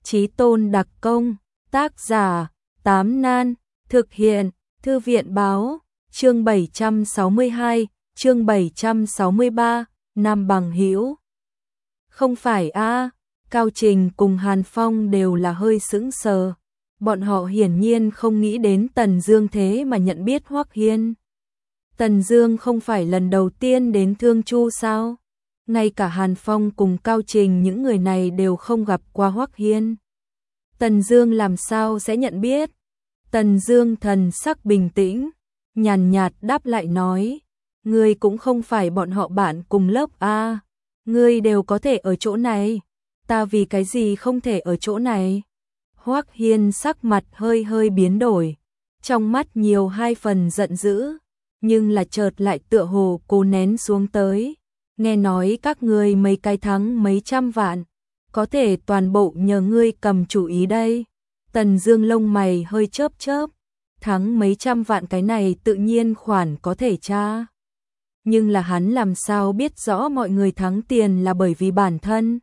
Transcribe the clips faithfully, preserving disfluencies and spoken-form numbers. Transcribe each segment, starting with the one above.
Chí tôn đặc công, tác giả, Tám Nan, thực hiện, Thư viện báo, chương bảy trăm sáu mươi hai, chương bảy trăm sáu mươi ba, Nam Bằng Hữu. Không phải a, Cao Trình cùng Hàn Phong đều là hơi sững sờ. Bọn họ hiển nhiên không nghĩ đến Tần Dương thế mà nhận biết Hoắc Hiên. Tần Dương không phải lần đầu tiên đến Thương Chu sao? Ngay cả Hàn Phong cùng Cao Trình những người này đều không gặp qua Hoắc Hiên. Tần Dương làm sao sẽ nhận biết? Tần Dương thần sắc bình tĩnh, nhàn nhạt đáp lại nói, ngươi cũng không phải bọn họ bạn cùng lớp a, ngươi đều có thể ở chỗ này, ta vì cái gì không thể ở chỗ này? Hoắc Hiên sắc mặt hơi hơi biến đổi, trong mắt nhiều hai phần giận dữ, nhưng là chợt lại tựa hồ cố nén xuống tới. Nghe nói các ngươi mấy cái thắng mấy trăm vạn, có thể toàn bộ nhờ ngươi cầm chủ ý đây. Tần Dương lông mày hơi chớp chớp, thắng mấy trăm vạn cái này tự nhiên khoản có thể tra. Nhưng là hắn làm sao biết rõ mọi người thắng tiền là bởi vì bản thân.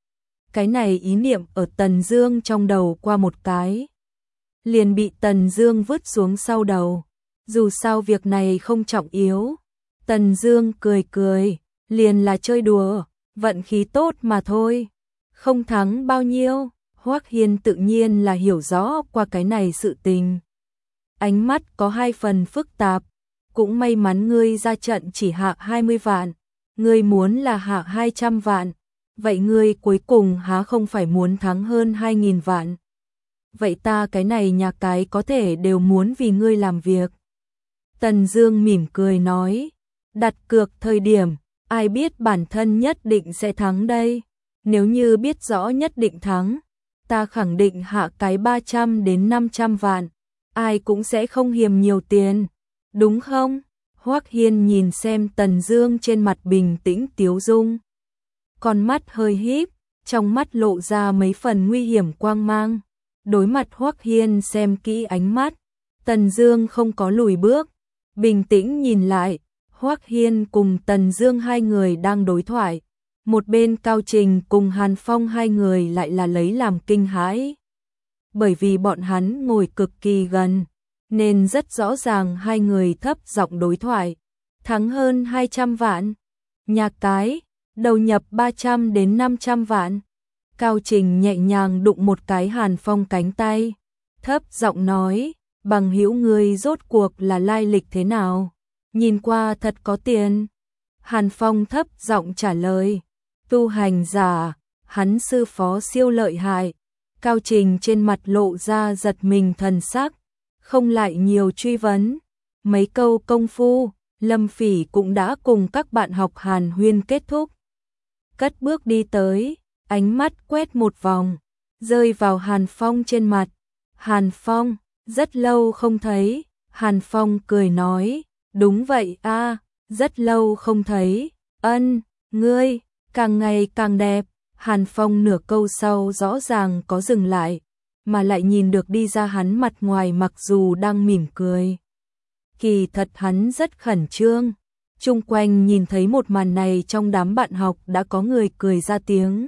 Cái này ý niệm ở Tần Dương trong đầu qua một cái, liền bị Tần Dương vứt xuống sau đầu. Dù sao việc này không trọng yếu. Tần Dương cười cười, liền là chơi đùa, vận khí tốt mà thôi. Không thắng bao nhiêu, Hoắc Hiên tự nhiên là hiểu rõ qua cái này sự tình. Ánh mắt có hai phần phức tạp, cũng may mắn ngươi ra trận chỉ hạ hai mươi vạn, ngươi muốn là hạ hai trăm vạn, vậy ngươi cuối cùng há không phải muốn thắng hơn hai nghìn vạn. Vậy ta cái này nhà cái có thể đều muốn vì ngươi làm việc. Tần Dương mỉm cười nói, đặt cược thời điểm, ai biết bản thân nhất định sẽ thắng đây. Nếu như biết rõ nhất định thắng, ta khẳng định hạ cái ba trăm đến năm trăm vạn, ai cũng sẽ không hiềm nhiều tiền, đúng không? Hoắc Hiên nhìn xem Tần Dương trên mặt bình tĩnh tiếu dung, con mắt hơi híp, trong mắt lộ ra mấy phần nguy hiểm quang mang. Đối mặt Hoắc Hiên xem kỹ ánh mắt, Tần Dương không có lùi bước, bình tĩnh nhìn lại. Hoắc Hiên cùng Tần Dương hai người đang đối thoại, một bên Cao Trình cùng Hàn Phong hai người lại là lấy làm kinh hãi. Bởi vì bọn hắn ngồi cực kỳ gần, nên rất rõ ràng hai người thấp giọng đối thoại. Thắng hơn hai trăm vạn, nhà cái, đầu nhập ba trăm đến năm trăm vạn. Cao Trình nhẹ nhàng đụng một cái Hàn Phong cánh tay, thấp giọng nói, bằng hữu ngươi rốt cuộc là lai lịch thế nào? Nhìn qua thật có tiền. Hàn Phong thấp giọng trả lời, tu hành giả, hắn sư phó siêu lợi hại. Cao Trình trên mặt lộ ra giật mình thần sắc, không lại nhiều truy vấn. Mấy câu công phu, Lâm Phỉ cũng đã cùng các bạn học Hàn Huyên kết thúc. Cất bước đi tới, ánh mắt quét một vòng, rơi vào Hàn Phong trên mặt. Hàn Phong, rất lâu không thấy. Hàn Phong cười nói, đúng vậy a, rất lâu không thấy. Ân, ngươi càng ngày càng đẹp. Hàn Phong nửa câu sau rõ ràng có dừng lại, mà lại nhìn được đi ra hắn mặt ngoài mặc dù đang mỉm cười, kỳ thật hắn rất khẩn trương. Chung quanh nhìn thấy một màn này, trong đám bạn học đã có người cười ra tiếng.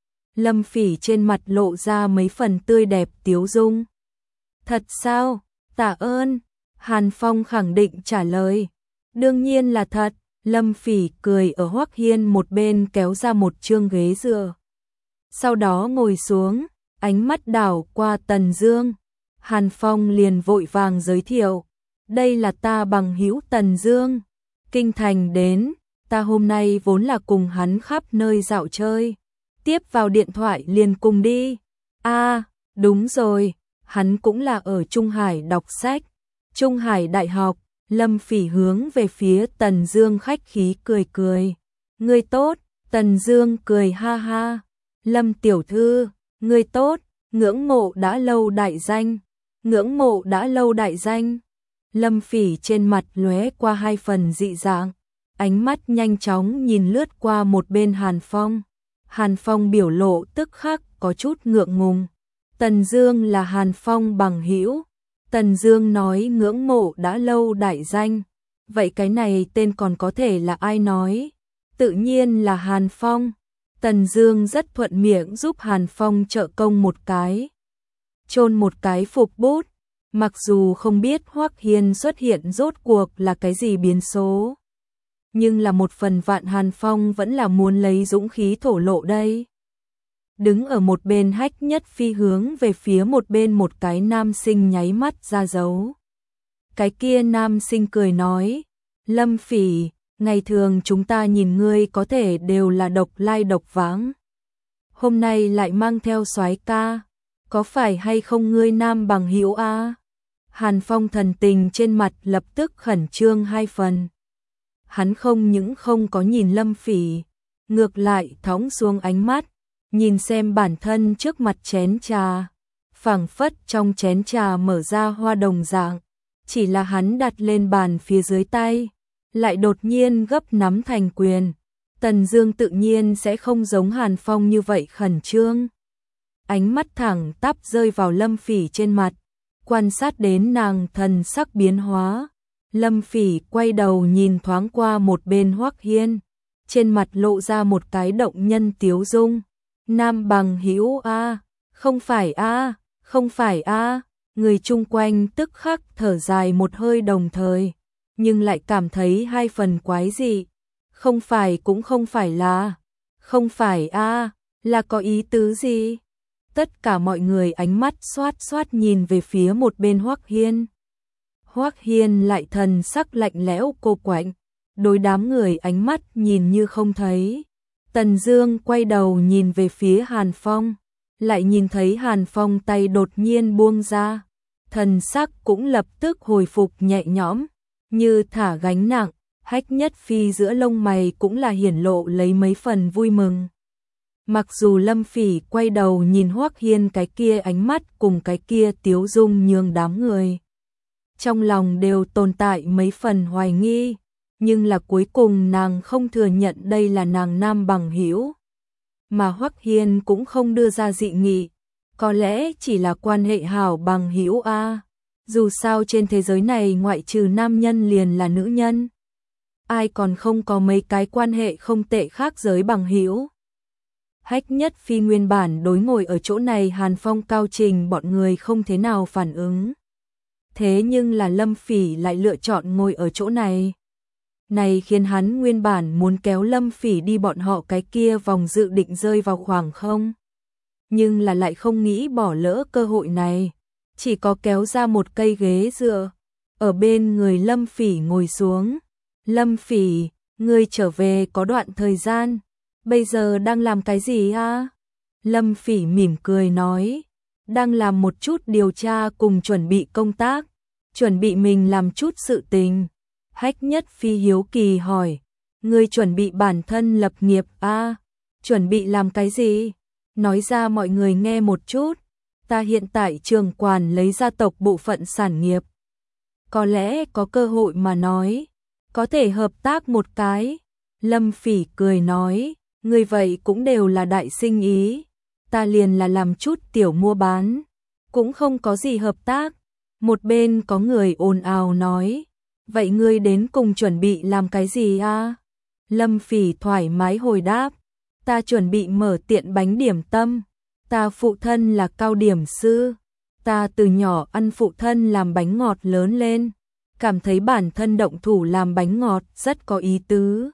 Lâm Phỉ trên mặt lộ ra mấy phần tươi đẹp tiếu dung. Thật sao? Tạ ơn. Hàn Phong khẳng định trả lời. Đương nhiên là thật. Lâm Phỉ cười ở Hoắc Hiên một bên kéo ra một chương ghế dựa. Sau đó ngồi xuống, ánh mắt đảo qua Tần Dương. Hàn Phong liền vội vàng giới thiệu, đây là ta bằng hữu Tần Dương, kinh thành đến, ta hôm nay vốn là cùng hắn khắp nơi dạo chơi, tiếp vào điện thoại liền cùng đi. A, à, đúng rồi, hắn cũng là ở Trung Hải đọc sách. Trung Hải Đại học. Lâm Phỉ hướng về phía Tần Dương khách khí cười cười. Ngươi tốt. Tần Dương cười ha ha. Lâm tiểu thư, ngươi tốt, ngưỡng mộ đã lâu đại danh. Ngưỡng mộ đã lâu đại danh. Lâm Phỉ trên mặt lóe qua hai phần dị dạng, ánh mắt nhanh chóng nhìn lướt qua một bên Hàn Phong. Hàn Phong biểu lộ tức khắc có chút ngượng ngùng. Tần Dương là Hàn Phong bằng hữu. Tần Dương nói ngưỡng mộ đã lâu đại danh, vậy cái này tên còn có thể là ai nói? Tự nhiên là Hàn Phong. Tần Dương rất thuận miệng giúp Hàn Phong trợ công một cái. Chôn một cái phục bút, mặc dù không biết Hoắc Hiên xuất hiện rốt cuộc là cái gì biến số. Nhưng là một phần vạn Hàn Phong vẫn là muốn lấy dũng khí thổ lộ đây. Đứng ở một bên Hách Nhất Phi hướng về phía một bên một cái nam sinh nháy mắt ra dấu. Cái kia nam sinh cười nói, Lâm Phỉ, ngày thường chúng ta nhìn ngươi có thể đều là độc lai độc vãng. Hôm nay lại mang theo soái ca, có phải hay không ngươi nam bằng hữu a? Hàn Phong thần tình trên mặt lập tức khẩn trương hai phần. Hắn không những không có nhìn Lâm Phỉ, ngược lại thõng xuống ánh mắt, nhìn xem bản thân trước mặt chén trà, phảng phất trong chén trà mở ra hoa đồng dạng, chỉ là hắn đặt lên bàn phía dưới tay, lại đột nhiên gấp nắm thành quyền. Tần Dương tự nhiên sẽ không giống Hàn Phong như vậy khẩn trương. Ánh mắt thẳng tắp rơi vào Lâm Phỉ trên mặt, quan sát đến nàng thần sắc biến hóa. Lâm Phỉ quay đầu nhìn thoáng qua một bên Hoắc Hiên, trên mặt lộ ra một cái động nhân tiếu dung. Nam bằng hữu a, không phải a, không phải a. Người chung quanh tức khắc thở dài một hơi đồng thời, nhưng lại cảm thấy hai phần quái dị. Không phải cũng không phải là, không phải a, là có ý tứ gì? Tất cả mọi người ánh mắt xoát xoát nhìn về phía một bên Hoắc Hiên. Hoắc Hiên lại thần sắc lạnh lẽo cô quạnh, đối đám người ánh mắt nhìn như không thấy. Tần Dương quay đầu nhìn về phía Hàn Phong, lại nhìn thấy Hàn Phong tay đột nhiên buông ra, thần sắc cũng lập tức hồi phục nhẹ nhõm, như thả gánh nặng. Hách Nhất Phi giữa lông mày cũng là hiển lộ lấy mấy phần vui mừng. Mặc dù Lâm Phỉ quay đầu nhìn Hoắc Hiên cái kia ánh mắt cùng cái kia tiếu dung nhường đám người trong lòng đều tồn tại mấy phần hoài nghi, nhưng là cuối cùng nàng không thừa nhận đây là nàng nam bằng hữu, mà Hoắc Hiên cũng không đưa ra dị nghị, có lẽ chỉ là quan hệ hảo bằng hữu a. Dù sao trên thế giới này ngoại trừ nam nhân liền là nữ nhân, ai còn không có mấy cái quan hệ không tệ khác giới bằng hữu. Hách Nhất Phi nguyên bản đối ngồi ở chỗ này Hàn Phong Cao Trình bọn người không thế nào phản ứng. Thế nhưng là Lâm Phỉ lại lựa chọn ngồi ở chỗ này. Này khiến hắn nguyên bản muốn kéo Lâm Phỉ đi bọn họ cái kia vòng dự định rơi vào khoảng không. Nhưng là lại không nghĩ bỏ lỡ cơ hội này. Chỉ có kéo ra một cây ghế dựa, ở bên người Lâm Phỉ ngồi xuống. Lâm Phỉ, ngươi trở về có đoạn thời gian, bây giờ đang làm cái gì a? Lâm Phỉ mỉm cười nói, đang làm một chút điều tra cùng chuẩn bị công tác, chuẩn bị mình làm chút sự tình. Hách Nhất Phi hiếu kỳ hỏi, ngươi chuẩn bị bản thân lập nghiệp a? Chuẩn bị làm cái gì? Nói ra mọi người nghe một chút. Ta hiện tại trường quản lấy gia tộc bộ phận sản nghiệp. Có lẽ có cơ hội mà nói, có thể hợp tác một cái. Lâm Phỉ cười nói, người vậy cũng đều là đại sinh ý. Ta liền là làm chút tiểu mua bán, cũng không có gì hợp tác. Một bên có người ồn ào nói, vậy ngươi đến cùng chuẩn bị làm cái gì a? Lâm Phỉ thoải mái hồi đáp, ta chuẩn bị mở tiệm bánh điểm tâm. Ta phụ thân là cao điểm sư, ta từ nhỏ ăn phụ thân làm bánh ngọt lớn lên, cảm thấy bản thân động thủ làm bánh ngọt rất có ý tứ.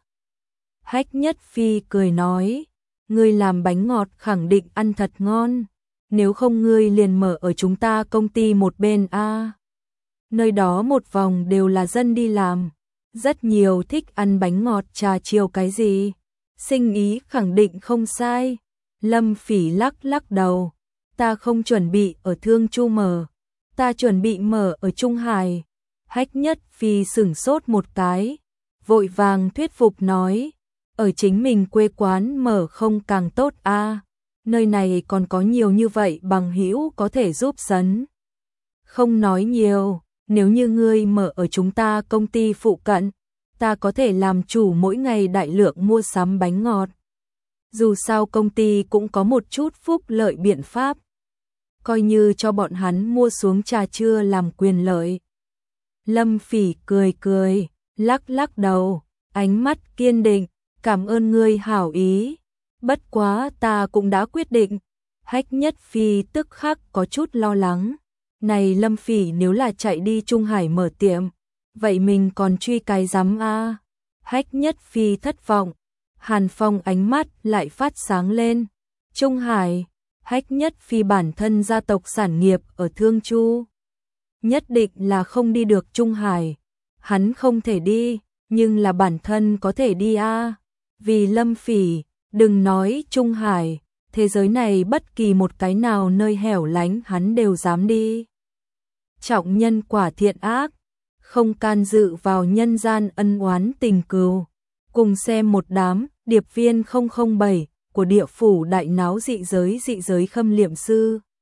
Hách Nhất Phi cười nói, ngươi làm bánh ngọt khẳng định ăn thật ngon, nếu không ngươi liền mở ở chúng ta công ty một bên a. Nơi đó một vòng đều là dân đi làm, rất nhiều thích ăn bánh ngọt trà chiều cái gì, sinh ý khẳng định không sai. Lâm Phỉ lắc lắc đầu, ta không chuẩn bị ở Thương Chu mở, ta chuẩn bị mở ở Trung Hải. Hách Nhất Phi sửng sốt một cái, vội vàng thuyết phục nói, ở chính mình quê quán mở không càng tốt a, à, nơi này còn có nhiều như vậy bằng hữu có thể giúp sấn. Không nói nhiều, nếu như ngươi mở ở chúng ta công ty phụ cận, ta có thể làm chủ mỗi ngày đại lượng mua sắm bánh ngọt. Dù sao công ty cũng có một chút phúc lợi biện pháp, coi như cho bọn hắn mua xuống trà trưa làm quyền lợi. Lâm Phỉ cười cười, lắc lắc đầu, ánh mắt kiên định, cảm ơn ngươi hảo ý. Bất quá ta cũng đã quyết định. Hách Nhất Phi tức khắc có chút lo lắng. Này Lâm Phỉ nếu là chạy đi Trung Hải mở tiệm, vậy mình còn truy cái rắm a? Hách Nhất Phi thất vọng. Hàn Phong ánh mắt lại phát sáng lên. Trung Hải, Hách Nhất Phi bản thân gia tộc sản nghiệp ở Thương Chu, nhất định là không đi được Trung Hải. Hắn không thể đi, nhưng là bản thân có thể đi a. Vì Lâm Phỉ, đừng nói Trung Hải, thế giới này bất kỳ một cái nào nơi hẻo lánh hắn đều dám đi. Trọng nhân quả thiện ác, không can dự vào nhân gian ân oán tình cừu. Cùng xem một đám điệp viên không không bảy của địa phủ đại náo dị giới dị giới khâm liệm sư.